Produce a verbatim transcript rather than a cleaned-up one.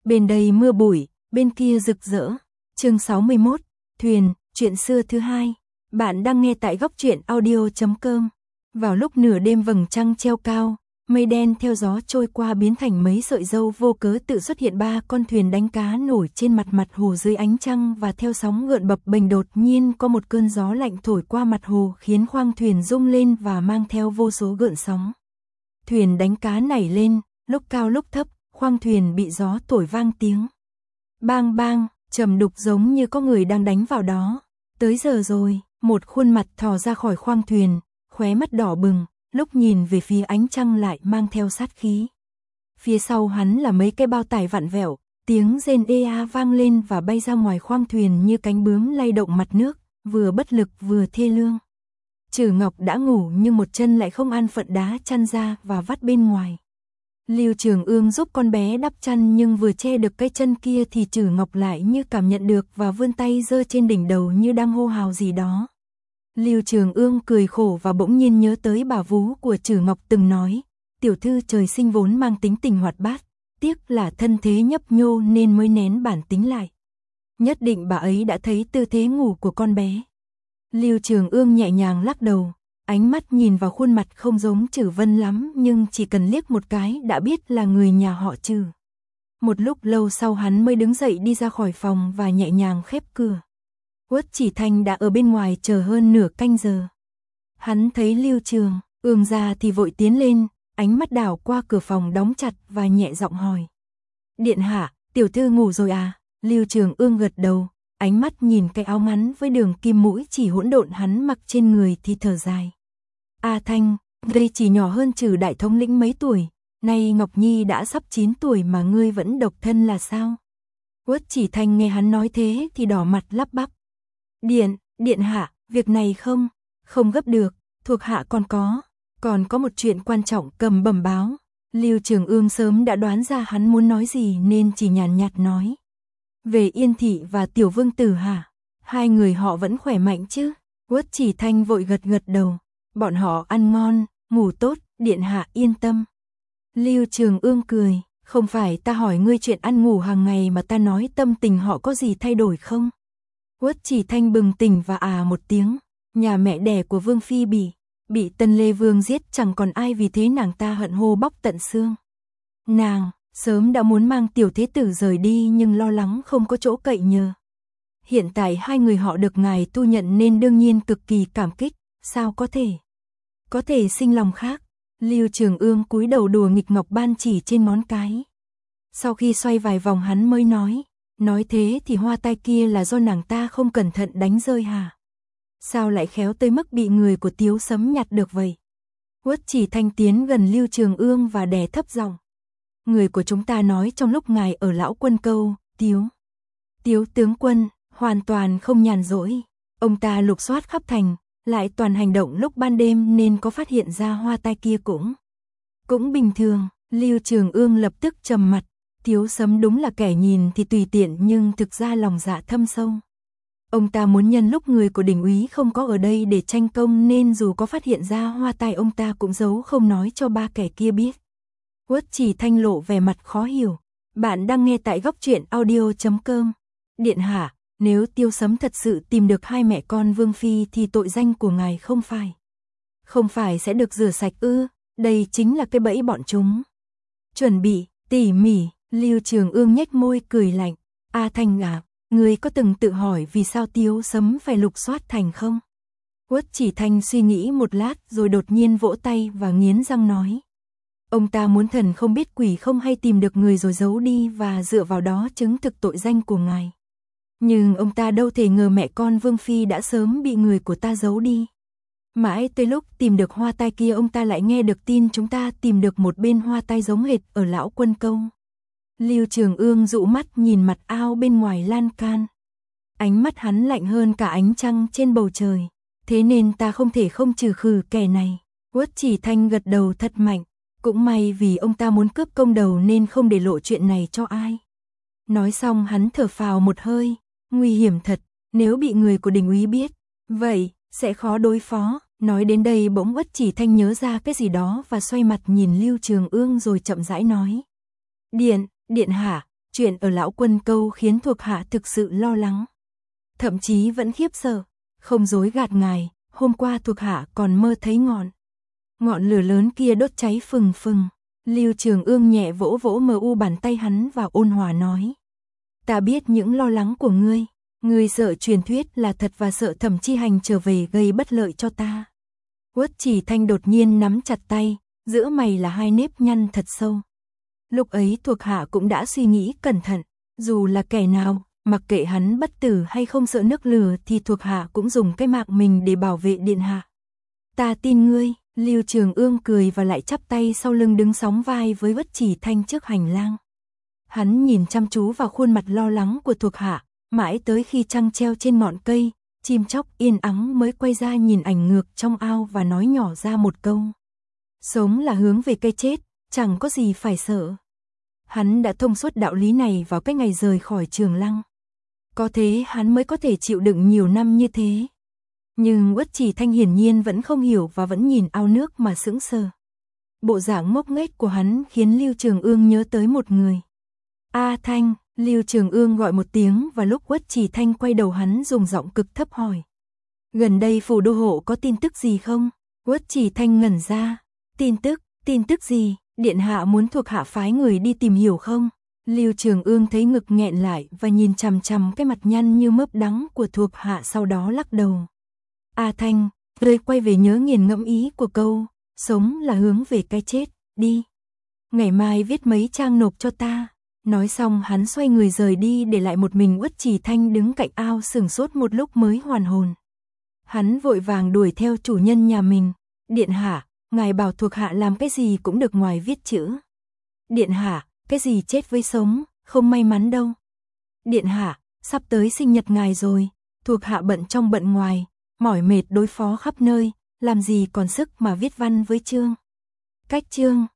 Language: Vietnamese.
Bên đây mưa bụi, bên kia rực rỡ. Chương sáu mươi mốt, Thuyền, chuyện xưa thứ hai. Bạn đang nghe tại góc truyện audio chấm com. Vào lúc nửa đêm vầng trăng treo cao, mây đen theo gió trôi qua biến thành mấy sợi dâu vô cớ tự xuất hiện ba con thuyền đánh cá nổi trên mặt mặt hồ dưới ánh trăng và theo sóng gợn bập bềnh. Đột nhiên có một cơn gió lạnh thổi qua mặt hồ khiến khoang thuyền rung lên và mang theo vô số gợn sóng. Thuyền đánh cá nảy lên, lúc cao lúc thấp, khoang thuyền bị gió thổi vang tiếng. Bang bang, trầm đục giống như có người đang đánh vào đó. Tới giờ rồi, một khuôn mặt thò ra khỏi khoang thuyền, khóe mắt đỏ bừng, lúc nhìn về phía ánh trăng lại mang theo sát khí. Phía sau hắn là mấy cái bao tải vặn vẹo, tiếng rên ê a vang lên và bay ra ngoài khoang thuyền như cánh bướm lay động mặt nước, vừa bất lực vừa thê lương. Trử Ngọc đã ngủ nhưng một chân lại không an phận đá chăn ra và vắt bên ngoài. Lưu Trường Ương giúp con bé đắp chăn nhưng vừa che được cái chân kia thì Trử Ngọc lại như cảm nhận được và vươn tay giơ trên đỉnh đầu như đang hô hào gì đó. Lưu Trường Ương cười khổ và bỗng nhiên nhớ tới bà vú của Trử Ngọc từng nói, tiểu thư trời sinh vốn mang tính tình hoạt bát, tiếc là thân thế nhấp nhô nên mới nén bản tính lại. Nhất định bà ấy đã thấy tư thế ngủ của con bé. Lưu Trường Ương nhẹ nhàng lắc đầu, ánh mắt nhìn vào khuôn mặt không giống Trử Vân lắm nhưng chỉ cần liếc một cái đã biết là người nhà họ Trử. Một lúc lâu sau hắn mới đứng dậy đi ra khỏi phòng và nhẹ nhàng khép cửa. Uất Chỉ Thanh đã ở bên ngoài chờ hơn nửa canh giờ. Hắn thấy Lưu Trường Ương ra thì vội tiến lên, ánh mắt đảo qua cửa phòng đóng chặt và nhẹ giọng hỏi. Điện hạ, tiểu thư ngủ rồi à? Lưu Trường Ương gật đầu, ánh mắt nhìn cái áo ngắn với đường kim mũi chỉ hỗn độn hắn mặc trên người thì thở dài. A Thanh, đây chỉ nhỏ hơn Trử đại thống lĩnh mấy tuổi, nay Ngọc Nhi đã sắp chín tuổi mà ngươi vẫn độc thân là sao? Uất Chỉ Thanh nghe hắn nói thế thì đỏ mặt lắp bắp. Điện, điện hạ, việc này không, không gấp được, thuộc hạ còn có, còn có một chuyện quan trọng cầm bẩm báo. Lưu Trường Ương sớm đã đoán ra hắn muốn nói gì nên chỉ nhàn nhạt nói. Về Yên Thị và Tiểu Vương Tử hả? Hai người họ vẫn khỏe mạnh chứ? Uất Chỉ Thanh vội gật gật đầu. Bọn họ ăn ngon, ngủ tốt, điện hạ yên tâm. Lưu Trường Ương cười, không phải ta hỏi ngươi chuyện ăn ngủ hàng ngày mà ta nói tâm tình họ có gì thay đổi không? Uất Chỉ Thanh bừng tỉnh và à một tiếng, nhà mẹ đẻ của Vương Phi bị, bị Tân Lê Vương giết chẳng còn ai vì thế nàng ta hận hô bóc tận xương. Nàng, sớm đã muốn mang tiểu thế tử rời đi nhưng lo lắng không có chỗ cậy nhờ. Hiện tại hai người họ được ngài tu nhận nên đương nhiên cực kỳ cảm kích, sao có thể? Có thể sinh lòng khác. Lưu Trường Ương cúi đầu đùa nghịch ngọc ban chỉ trên ngón cái. Sau khi xoay vài vòng hắn mới nói, nói thế thì hoa tai kia là do nàng ta không cẩn thận đánh rơi hả? Sao lại khéo tới mức bị người của Tiếu Sấm nhặt được vậy? Uất Chỉ Thanh tiến gần Lưu Trường Ương và đè thấp giọng. Người của chúng ta nói trong lúc ngài ở Lão Quân Câu, Tiếu Tiếu tướng quân hoàn toàn không nhàn rỗi, ông ta lục soát khắp thành, lại toàn hành động lúc ban đêm nên có phát hiện ra hoa tai kia cũng cũng bình thường. Lưu Trường Ương lập tức trầm mặt, Tiếu Sấm đúng là kẻ nhìn thì tùy tiện nhưng thực ra lòng dạ thâm sâu. Ông ta muốn nhân lúc người của đỉnh úy không có ở đây để tranh công nên dù có phát hiện ra hoa tai ông ta cũng giấu không nói cho ba kẻ kia biết. Uất Chỉ Thanh lộ vẻ mặt khó hiểu. Bạn đang nghe tại góc truyện audio chấm com. Điện hạ, nếu Tiêu Sấm thật sự tìm được hai mẹ con Vương Phi thì tội danh của ngài không phải. Không phải sẽ được rửa sạch ư, đây chính là cái bẫy bọn chúng. Chuẩn bị, tỉ mỉ, Lưu Trường Ương nhếch môi cười lạnh. A Thanh à, ngươi có từng tự hỏi vì sao Tiêu Sấm phải lục soát thành không? Uất Chỉ Thanh suy nghĩ một lát rồi đột nhiên vỗ tay và nghiến răng nói. Ông ta muốn thần không biết quỷ không hay tìm được người rồi giấu đi và dựa vào đó chứng thực tội danh của ngài. Nhưng ông ta đâu thể ngờ mẹ con Vương Phi đã sớm bị người của ta giấu đi. Mãi tới lúc tìm được hoa tai kia ông ta lại nghe được tin chúng ta tìm được một bên hoa tai giống hệt ở Lão Quân Câu. Lưu Trường Ương dụ mắt nhìn mặt ao bên ngoài lan can. Ánh mắt hắn lạnh hơn cả ánh trăng trên bầu trời. Thế nên ta không thể không trừ khử kẻ này. Uất Chỉ Thanh gật đầu thật mạnh. Cũng may vì ông ta muốn cướp công đầu nên không để lộ chuyện này cho ai. Nói xong hắn thở phào một hơi. Nguy hiểm thật, nếu bị người của đỉnh úy biết, vậy sẽ khó đối phó. Nói đến đây bỗng Uất Chỉ Thanh nhớ ra cái gì đó và xoay mặt nhìn Lưu Trường Ương rồi chậm rãi nói. Điện, điện hạ, Chuyện ở Lão Quân Câu khiến thuộc hạ thực sự lo lắng. Thậm chí vẫn khiếp sợ, không dối gạt ngài, hôm qua thuộc hạ còn mơ thấy ngọn. Ngọn lửa lớn kia đốt cháy phừng phừng. Lưu Trường Ương nhẹ vỗ vỗ mờ u bàn tay hắn và ôn hòa nói. Ta biết những lo lắng của ngươi. Ngươi sợ truyền thuyết là thật và sợ Thẩm Chi Hành trở về gây bất lợi cho ta. Uất Chỉ Thanh đột nhiên nắm chặt tay, giữa mày là hai nếp nhăn thật sâu. Lúc ấy thuộc hạ cũng đã suy nghĩ cẩn thận, dù là kẻ nào, mặc kệ hắn bất tử hay không sợ nước lửa thì thuộc hạ cũng dùng cái mạng mình để bảo vệ điện hạ. Ta tin ngươi. Lưu Trường Ương cười và lại chắp tay sau lưng đứng sóng vai với Uất Chỉ Thanh trước hành lang. Hắn nhìn chăm chú vào khuôn mặt lo lắng của thuộc hạ, mãi tới khi trăng treo trên ngọn cây, chim chóc yên ắng mới quay ra nhìn ảnh ngược trong ao và nói nhỏ ra một câu. Sống là hướng về cái chết, chẳng có gì phải sợ. Hắn đã thông suốt đạo lý này vào cái ngày rời khỏi Trường Lăng. Có thế hắn mới có thể chịu đựng nhiều năm như thế. Nhưng Uất Chỉ Thanh hiển nhiên vẫn không hiểu và vẫn nhìn ao nước mà sững sờ. Bộ dạng ngốc nghếch của hắn khiến Lưu Trường Ương nhớ tới một người. A Thanh, Lưu Trường Ương gọi một tiếng và lúc Uất Chỉ Thanh quay đầu hắn dùng giọng cực thấp hỏi. Gần đây phủ đô hộ có tin tức gì không? Uất Chỉ Thanh ngẩn ra. Tin tức, tin tức gì? Điện hạ muốn thuộc hạ phái người đi tìm hiểu không? Lưu Trường Ương thấy ngực nghẹn lại và nhìn chằm chằm cái mặt nhăn như mớp đắng của thuộc hạ, sau đó lắc đầu. A Thanh, rơi quay về nhớ nghiền ngẫm ý của câu, sống là hướng về cái chết, đi. Ngày mai viết mấy trang nộp cho ta. Nói xong hắn xoay người rời đi để lại một mình Uất Chỉ Thanh đứng cạnh ao sửng sốt một lúc mới hoàn hồn. Hắn vội vàng đuổi theo chủ nhân nhà mình. Điện hạ, ngài bảo thuộc hạ làm cái gì cũng được ngoài viết chữ. Điện hạ, cái gì chết với sống, không may mắn đâu. Điện hạ, sắp tới sinh nhật ngài rồi, thuộc hạ bận trong bận ngoài, mỏi mệt đối phó khắp nơi, làm gì còn sức mà viết văn với chương. Cách chương.